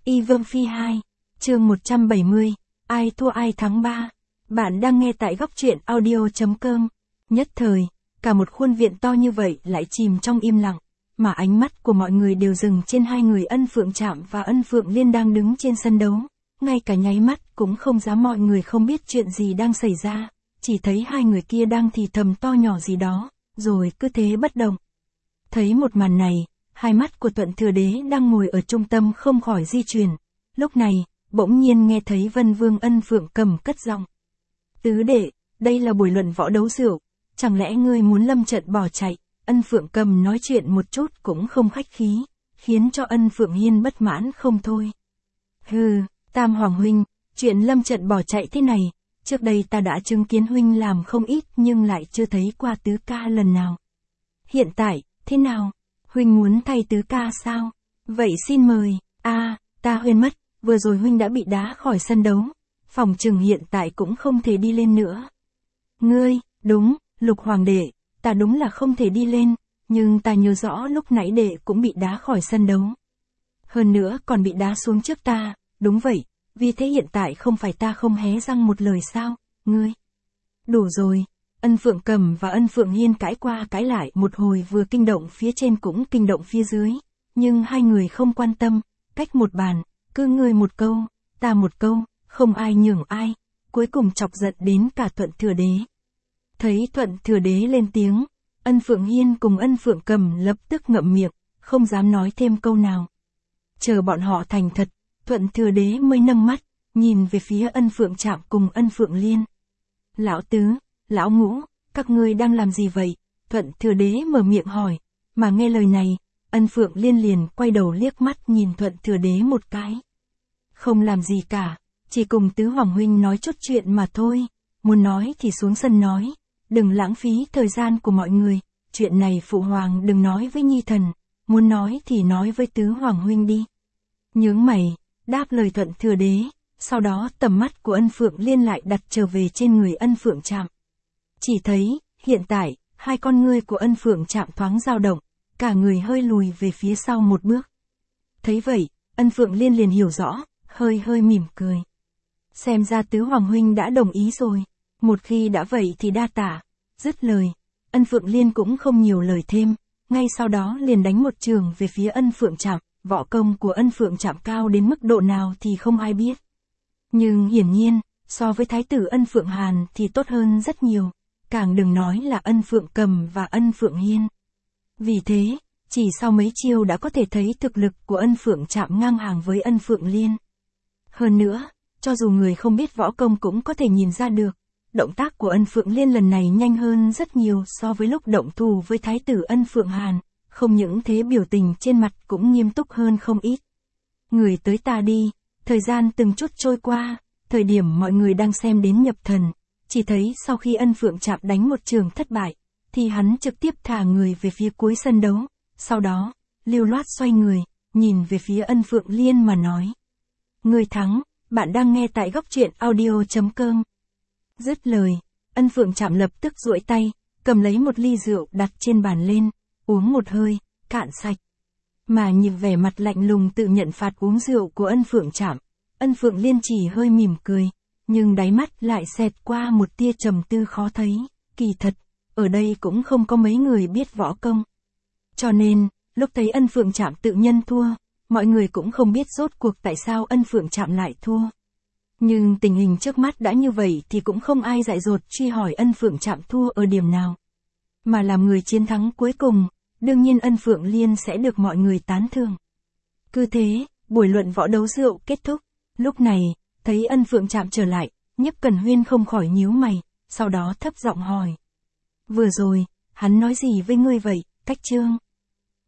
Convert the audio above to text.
Y Vương Phi 2, chương 170, ai thua ai thắng 3. Bạn đang nghe tại góc truyện audio.com. Nhất thời, cả một khuôn viện to như vậy lại chìm trong im lặng, mà ánh mắt của mọi người đều dừng trên hai người Ân Phượng Trạm và Ân Phượng Liên đang đứng trên sân đấu. Ngay cả nháy mắt cũng không dám, mọi người không biết chuyện gì đang xảy ra, chỉ thấy hai người kia đang thì thầm to nhỏ gì đó, rồi cứ thế bất động. Thấy một màn này, hai mắt của Thuận Thừa Đế đang ngồi ở trung tâm không khỏi di chuyển. Lúc này, bỗng nhiên nghe thấy Vân Vương Ân Phượng Cầm cất giọng. Tứ đệ, đây là buổi luận võ đấu rượu, chẳng lẽ ngươi muốn lâm trận bỏ chạy? Ân Phượng Cầm nói chuyện một chút cũng không khách khí, khiến cho Ân Phượng Hiên bất mãn không thôi. Hừ, Tam Hoàng huynh, chuyện lâm trận bỏ chạy thế này, trước đây ta đã chứng kiến huynh làm không ít nhưng lại chưa thấy qua tứ ca lần nào. Hiện tại, thế nào? Huynh muốn thay tứ ca sao? Vậy xin mời. Ta quên mất, vừa rồi huynh đã bị đá khỏi sân đấu, phòng chừng hiện tại cũng không thể đi lên nữa. Ngươi, đúng, Lục Hoàng đệ, ta đúng là không thể đi lên, nhưng ta nhớ rõ lúc nãy đệ cũng bị đá khỏi sân đấu. Hơn nữa còn bị đá xuống trước ta, đúng vậy, vì thế hiện tại không phải ta không hé răng một lời sao, ngươi. Đủ rồi. Ân Phượng Cầm và Ân Phượng Hiên cãi qua cãi lại một hồi, vừa kinh động phía trên cũng kinh động phía dưới, nhưng hai người không quan tâm, cách một bàn, cứ ngươi một câu, ta một câu, không ai nhường ai, cuối cùng chọc giận đến cả Thuận Thừa Đế. Thấy Thuận Thừa Đế lên tiếng, Ân Phượng Hiên cùng Ân Phượng Cầm lập tức ngậm miệng, không dám nói thêm câu nào. Chờ bọn họ thành thật, Thuận Thừa Đế mới nâng mắt, nhìn về phía Ân Phượng Trạm cùng Ân Phượng Liên. Lão Tứ, Lão Ngũ, các ngươi đang làm gì vậy? Thuận Thừa Đế mở miệng hỏi, mà nghe lời này, Ân Phượng Liên liền quay đầu liếc mắt nhìn Thuận Thừa Đế một cái. Không làm gì cả, chỉ cùng Tứ Hoàng huynh nói chút chuyện mà thôi, muốn nói thì xuống sân nói, đừng lãng phí thời gian của mọi người, chuyện này Phụ Hoàng đừng nói với Nhi Thần, muốn nói thì nói với Tứ Hoàng huynh đi. Nhướng mày, đáp lời Thuận Thừa Đế, sau đó tầm mắt của Ân Phượng Liên lại đặt trở về trên người Ân Phượng Trạm. Chỉ thấy, hiện tại, hai con ngươi của Ân Phượng Trạm thoáng dao động, cả người hơi lùi về phía sau một bước. Thấy vậy, Ân Phượng Liên liền hiểu rõ, hơi mỉm cười. Xem ra Tứ Hoàng huynh đã đồng ý rồi, một khi đã vậy thì đa tạ. Dứt lời, Ân Phượng Liên cũng không nhiều lời thêm, ngay sau đó liền đánh một trường về phía Ân Phượng Trạm. Võ công của Ân Phượng Trạm cao đến mức độ nào thì không ai biết. Nhưng hiển nhiên, so với Thái tử Ân Phượng Hàn thì tốt hơn rất nhiều, càng đừng nói là Ân Phượng Cầm và Ân Phượng Hiên. Vì thế, chỉ sau mấy chiêu đã có thể thấy thực lực của Ân Phượng Trạm ngang hàng với Ân Phượng Liên. Hơn nữa, cho dù người không biết võ công cũng có thể nhìn ra được, động tác của Ân Phượng Liên lần này nhanh hơn rất nhiều so với lúc động thủ với Thái tử Ân Phượng Hàn, không những thế biểu tình trên mặt cũng nghiêm túc hơn không ít. Người tới ta đi, thời gian từng chút trôi qua, thời điểm mọi người đang xem đến nhập thần, chỉ thấy sau khi Ân Phượng Trạm đánh một trường thất bại, thì hắn trực tiếp thả người về phía cuối sân đấu, sau đó, lưu loát xoay người, nhìn về phía Ân Phượng Liên mà nói. Người thắng, bạn đang nghe tại góc truyện audio.com. Dứt lời, Ân Phượng Trạm lập tức duỗi tay, cầm lấy một ly rượu đặt trên bàn lên, uống một hơi, cạn sạch. Mà nhìn vẻ mặt lạnh lùng tự nhận phạt uống rượu của Ân Phượng Trạm, Ân Phượng Liên chỉ hơi mỉm cười, nhưng đáy mắt lại xẹt qua một tia trầm tư khó thấy. Kỳ thật, ở đây cũng không có mấy người biết võ công. Cho nên, lúc thấy Ân Phượng Trạm tự nhân thua, mọi người cũng không biết rốt cuộc tại sao Ân Phượng Trạm lại thua. Nhưng tình hình trước mắt đã như vậy thì cũng không ai dại dột truy hỏi Ân Phượng Trạm thua ở điểm nào. Mà làm người chiến thắng cuối cùng, đương nhiên Ân Phượng Liên sẽ được mọi người tán thưởng. Cứ thế, buổi luận võ đấu rượu kết thúc. Lúc này, thấy Ân Phượng Trạm trở lại, Nhiếp Cẩn Huyên không khỏi nhíu mày, sau đó thấp giọng hỏi. Vừa rồi, hắn nói gì với ngươi vậy, Cách Trương?